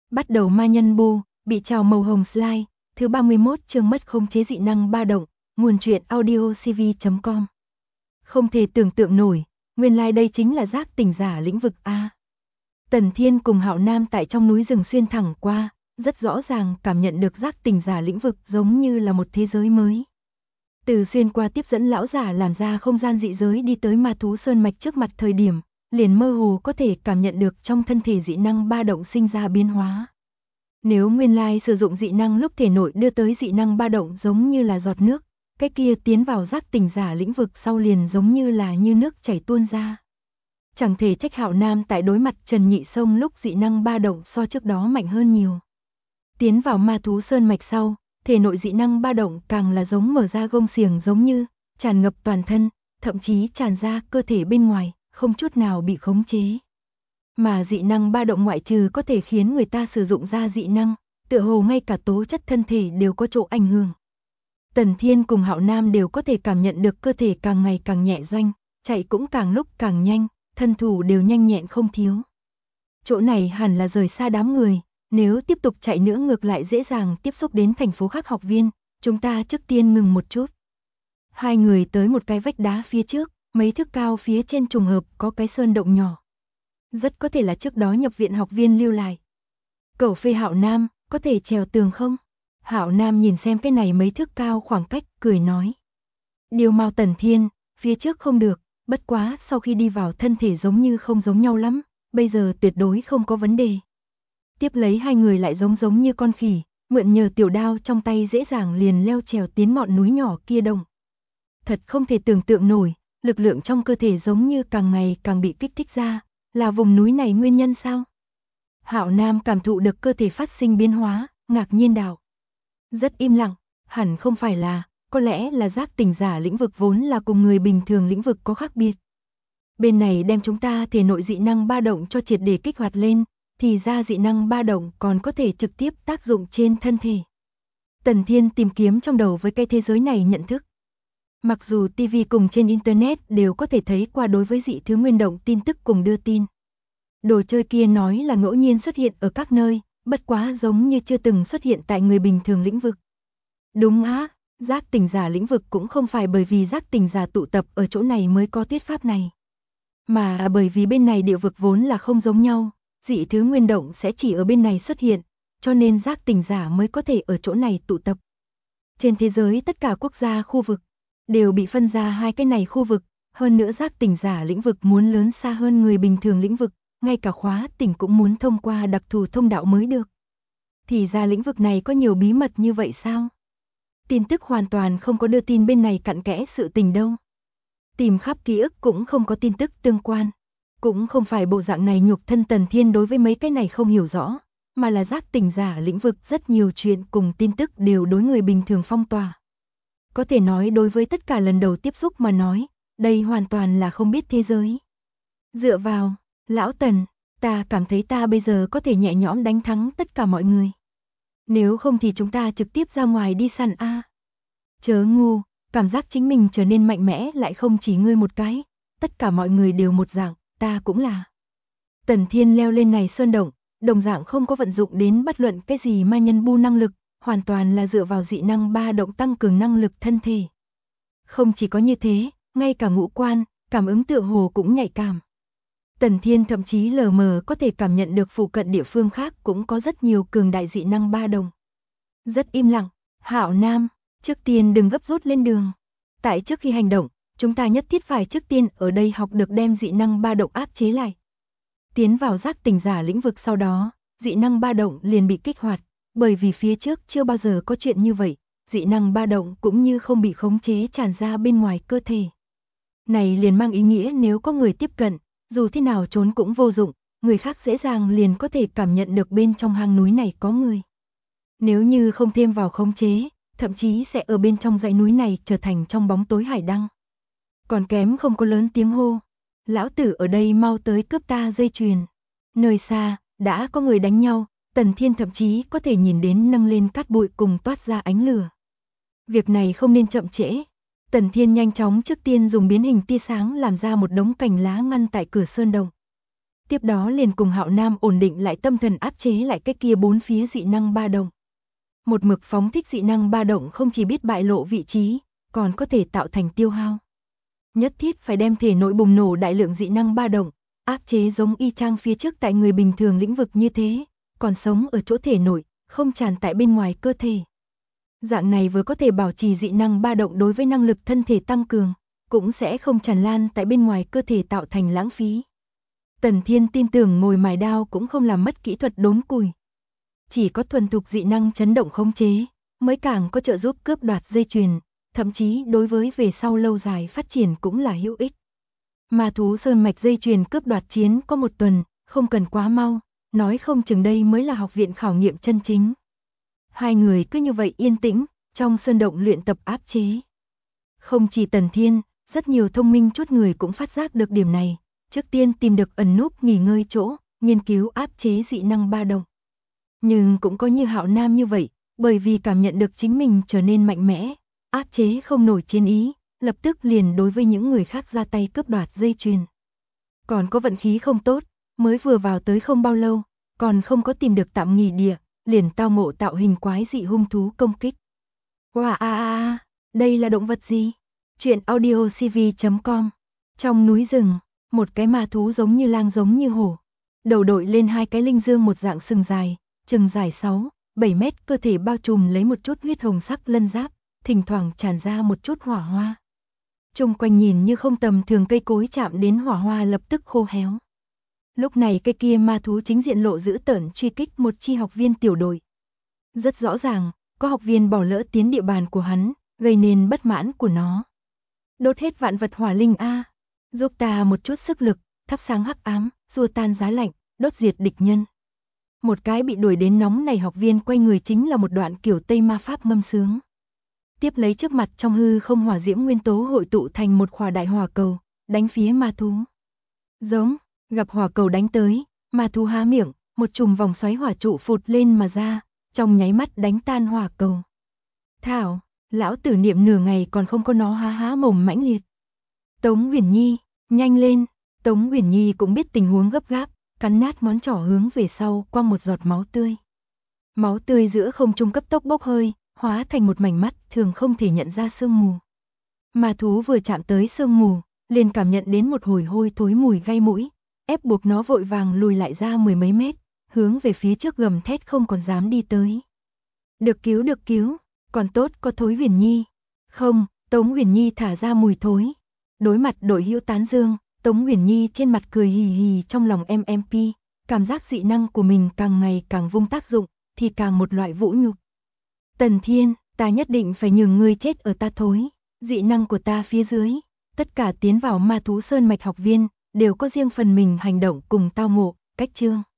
Bắt đầu ma nhân bu, bị trào màu hồng slide, thứ 31 chương mất khống chế dị năng ba động, nguồn truyện audiocv.com. Không thể tưởng tượng nổi, nguyên lai đây chính là giác tỉnh giả lĩnh vực A. Tần Thiên cùng Hạo Nam tại trong núi rừng xuyên thẳng qua, rất rõ ràng cảm nhận được giác tỉnh giả lĩnh vực giống như là một thế giới mới. Từ xuyên qua tiếp dẫn lão giả làm ra không gian dị giới đi tới ma thú sơn mạch trước mặt thời điểm, liền mơ hồ có thể cảm nhận được trong thân thể dị năng ba động sinh ra biến hóa. Nếu nguyên lai sử dụng dị năng lúc thể nội đưa tới dị năng ba động giống như là giọt nước, cái kia tiến vào giác tỉnh giả lĩnh vực sau liền giống như là như nước chảy tuôn ra. Chẳng thể trách Hạo Nam tại đối mặt Trần Nhị Sông lúc dị năng ba động so trước đó mạnh hơn nhiều. Tiến vào ma thú sơn mạch sau, thể nội dị năng ba động càng là giống mở ra gông xiềng giống như, tràn ngập toàn thân, thậm chí tràn ra cơ thể bên ngoài, không chút nào bị khống chế. Mà dị năng ba động ngoại trừ có thể khiến người ta sử dụng ra dị năng, tựa hồ ngay cả tố chất thân thể đều có chỗ ảnh hưởng. Tần Thiên cùng Hạo Nam đều có thể cảm nhận được cơ thể càng ngày càng nhẹ doanh, chạy cũng càng lúc càng nhanh, thân thủ đều nhanh nhẹn không thiếu. Chỗ này hẳn là rời xa đám người, nếu tiếp tục chạy nữa ngược lại dễ dàng tiếp xúc đến thành phố khác học viên, chúng ta trước tiên ngừng một chút. Hai người tới một cái vách đá phía trước, mấy thước cao phía trên trùng hợp có cái sơn động nhỏ. Rất có thể là trước đó nhập viện học viên lưu lại. Cẩu phê Hạo Nam, có thể trèo tường không? Hạo Nam nhìn xem cái này mấy thước cao khoảng cách, cười nói. Điều Mao Tần Thiên, phía trước không được, bất quá sau khi đi vào thân thể giống như không giống nhau lắm, bây giờ tuyệt đối không có vấn đề. Tiếp lấy hai người lại giống như con khỉ, mượn nhờ tiểu đao trong tay dễ dàng liền leo trèo tiến ngọn núi nhỏ kia đồng. Thật không thể tưởng tượng nổi, lực lượng trong cơ thể giống như càng ngày càng bị kích thích ra, là vùng núi này nguyên nhân sao? Hạo Nam cảm thụ được cơ thể phát sinh biến hóa, ngạc nhiên đạo. Rất im lặng, hẳn không phải là, có lẽ là giác tỉnh giả lĩnh vực vốn là cùng người bình thường lĩnh vực có khác biệt. Bên này đem chúng ta thể nội dị năng ba động cho triệt để kích hoạt lên, thì ra dị năng ba động còn có thể trực tiếp tác dụng trên thân thể. Tần Thiên tìm kiếm trong đầu với cái thế giới này nhận thức. Mặc dù TV cùng trên Internet đều có thể thấy qua đối với dị thứ nguyên động tin tức cùng đưa tin. Đồ chơi kia nói là ngẫu nhiên xuất hiện ở các nơi, bất quá giống như chưa từng xuất hiện tại người bình thường lĩnh vực. Đúng á, giác tỉnh giả lĩnh vực cũng không phải bởi vì giác tỉnh giả tụ tập ở chỗ này mới có thuyết pháp này. Mà bởi vì bên này địa vực vốn là không giống nhau, dị thứ nguyên động sẽ chỉ ở bên này xuất hiện, cho nên giác tỉnh giả mới có thể ở chỗ này tụ tập. Trên thế giới tất cả quốc gia khu vực đều bị phân ra hai cái này khu vực, hơn nữa giác tỉnh giả lĩnh vực muốn lớn xa hơn người bình thường lĩnh vực, ngay cả khóa tỉnh cũng muốn thông qua đặc thù thông đạo mới được. Thì ra lĩnh vực này có nhiều bí mật như vậy sao? Tin tức hoàn toàn không có đưa tin bên này cặn kẽ sự tình đâu. Tìm khắp ký ức cũng không có tin tức tương quan. Cũng không phải bộ dạng này nhục thân Tần Thiên đối với mấy cái này không hiểu rõ, mà là giác tỉnh giả lĩnh vực rất nhiều chuyện cùng tin tức đều đối người bình thường phong tỏa. Có thể nói đối với tất cả lần đầu tiếp xúc mà nói, đây hoàn toàn là không biết thế giới. Dựa vào, lão Tần, ta cảm thấy ta bây giờ có thể nhẹ nhõm đánh thắng tất cả mọi người. Nếu không thì chúng ta trực tiếp ra ngoài đi săn a. Chớ ngu, cảm giác chính mình trở nên mạnh mẽ lại không chỉ ngươi một cái, tất cả mọi người đều một dạng, ta cũng là. Tần Thiên leo lên này sơn động, đồng dạng không có vận dụng đến bất luận cái gì ma nhân bu năng lực, hoàn toàn là dựa vào dị năng ba động tăng cường năng lực thân thể. Không chỉ có như thế, ngay cả ngũ quan, cảm ứng tựa hồ cũng nhạy cảm. Tần Thiên thậm chí lờ mờ có thể cảm nhận được phụ cận địa phương khác cũng có rất nhiều cường đại dị năng ba động. Rất im lặng, Hạo Nam, trước tiên đừng gấp rút lên đường. Tại trước khi hành động, chúng ta nhất thiết phải trước tiên ở đây học được đem dị năng ba động áp chế lại. Tiến vào giác tỉnh giả lĩnh vực sau đó, dị năng ba động liền bị kích hoạt, bởi vì phía trước chưa bao giờ có chuyện như vậy, dị năng ba động cũng như không bị khống chế tràn ra bên ngoài cơ thể. Này liền mang ý nghĩa nếu có người tiếp cận, dù thế nào trốn cũng vô dụng, người khác dễ dàng liền có thể cảm nhận được bên trong hang núi này có người. Nếu như không thêm vào khống chế, thậm chí sẽ ở bên trong dãy núi này trở thành trong bóng tối hải đăng. Còn kém không có lớn tiếng hô, lão tử ở đây mau tới cướp ta dây chuyền. Nơi xa, đã có người đánh nhau, Tần Thiên thậm chí có thể nhìn đến nâng lên cát bụi cùng toát ra ánh lửa. Việc này không nên chậm trễ. Tần Thiên nhanh chóng trước tiên dùng biến hình tia sáng làm ra một đống cành lá ngăn tại cửa sơn động. Tiếp đó liền cùng Hạo Nam ổn định lại tâm thần, áp chế lại cái kia bốn phía dị năng ba động. Một mực phóng thích dị năng ba động không chỉ biết bại lộ vị trí, còn có thể tạo thành tiêu hao. Nhất thiết phải đem thể nội bùng nổ đại lượng dị năng ba động, áp chế giống y chang phía trước tại người bình thường lĩnh vực như thế, còn sống ở chỗ thể nội, không tràn tại bên ngoài cơ thể. Dạng này vừa có thể bảo trì dị năng ba động đối với năng lực thân thể tăng cường, cũng sẽ không tràn lan tại bên ngoài cơ thể tạo thành lãng phí. Tần Thiên tin tưởng ngồi mài đao cũng không làm mất kỹ thuật đốn củi. Chỉ có thuần thục dị năng chấn động khống chế, mới càng có trợ giúp cướp đoạt dây chuyền, thậm chí đối với về sau lâu dài phát triển cũng là hữu ích. Ma thú sơn mạch dây chuyền cướp đoạt chiến có 1 tuần, không cần quá mau, nói không chừng đây mới là học viện khảo nghiệm chân chính. Hai người cứ như vậy yên tĩnh, trong sơn động luyện tập áp chế. Không chỉ Tần Thiên, rất nhiều thông minh chút người cũng phát giác được điểm này, trước tiên tìm được ẩn núp nghỉ ngơi chỗ, nghiên cứu áp chế dị năng ba động. Nhưng cũng có như Hạo Nam như vậy, bởi vì cảm nhận được chính mình trở nên mạnh mẽ, áp chế không nổi chiến ý, lập tức liền đối với những người khác ra tay cướp đoạt dây chuyền. Còn có vận khí không tốt, mới vừa vào tới không bao lâu, còn không có tìm được tạm nghỉ địa, liền tao ngộ tạo hình quái dị hung thú công kích. Wow, đây là động vật gì? Chuyện audiocv.com. Trong núi rừng, một cái ma thú giống như lang giống như hổ, đầu đội lên 2 cái linh dương một dạng sừng dài, chừng dài 6, 7 mét, cơ thể bao trùm lấy một chút huyết hồng sắc lân giáp, thỉnh thoảng tràn ra một chút hỏa hoa. Chung quanh nhìn như không tầm thường cây cối chạm đến hỏa hoa lập tức khô héo. Lúc này cây kia ma thú chính diện lộ dữ tợn truy kích một chi học viên tiểu đội. Rất rõ ràng, có học viên bỏ lỡ tiến địa bàn của hắn, gây nên bất mãn của nó. Đốt hết vạn vật hỏa linh a, giúp ta một chút sức lực, thắp sáng hắc ám, xua tan giá lạnh, đốt diệt địch nhân. Một cái bị đuổi đến nóng này học viên quay người chính là một đoạn kiểu Tây ma pháp ngâm sướng. Tiếp lấy trước mặt trong hư không hỏa diễm nguyên tố hội tụ thành một khỏa đại hỏa cầu, đánh phía ma thú. Giống, gặp hỏa cầu đánh tới, ma thú há miệng, một chùm vòng xoáy hỏa trụ phụt lên mà ra, trong nháy mắt đánh tan hỏa cầu. Thảo, lão tử niệm nửa ngày còn không có nó há há mồm mãnh liệt. Tống Uyển Nhi, nhanh lên, Tống Uyển Nhi cũng biết tình huống gấp gáp, cắn nát ngón trỏ hướng về sau quăng một giọt máu tươi. Máu tươi giữa không trung cấp tốc bốc hơi, hóa thành một mảnh mắt thường không thể nhận ra sương mù. Ma thú vừa chạm tới sương mù, liền cảm nhận đến một hồi hôi thối mùi gai mũi, ép buộc nó vội vàng lùi lại ra 10 mấy mét, hướng về phía trước gầm thét không còn dám đi tới. Được cứu, còn tốt có Thối Uyển Nhi. Không, Tống Uyển Nhi thả ra mùi thối. Đối mặt đội hữu tán dương, Tống Uyển Nhi trên mặt cười hì hì, trong lòng MMP, cảm giác dị năng của mình càng ngày càng vung tác dụng, thì càng một loại vũ nhục. Tần Thiên, ta nhất định phải nhường ngươi chết ở ta Thối, dị năng của ta phía dưới, tất cả tiến vào ma thú sơn mạch học viên, đều có riêng phần mình hành động cùng tao ngộ, cách chương.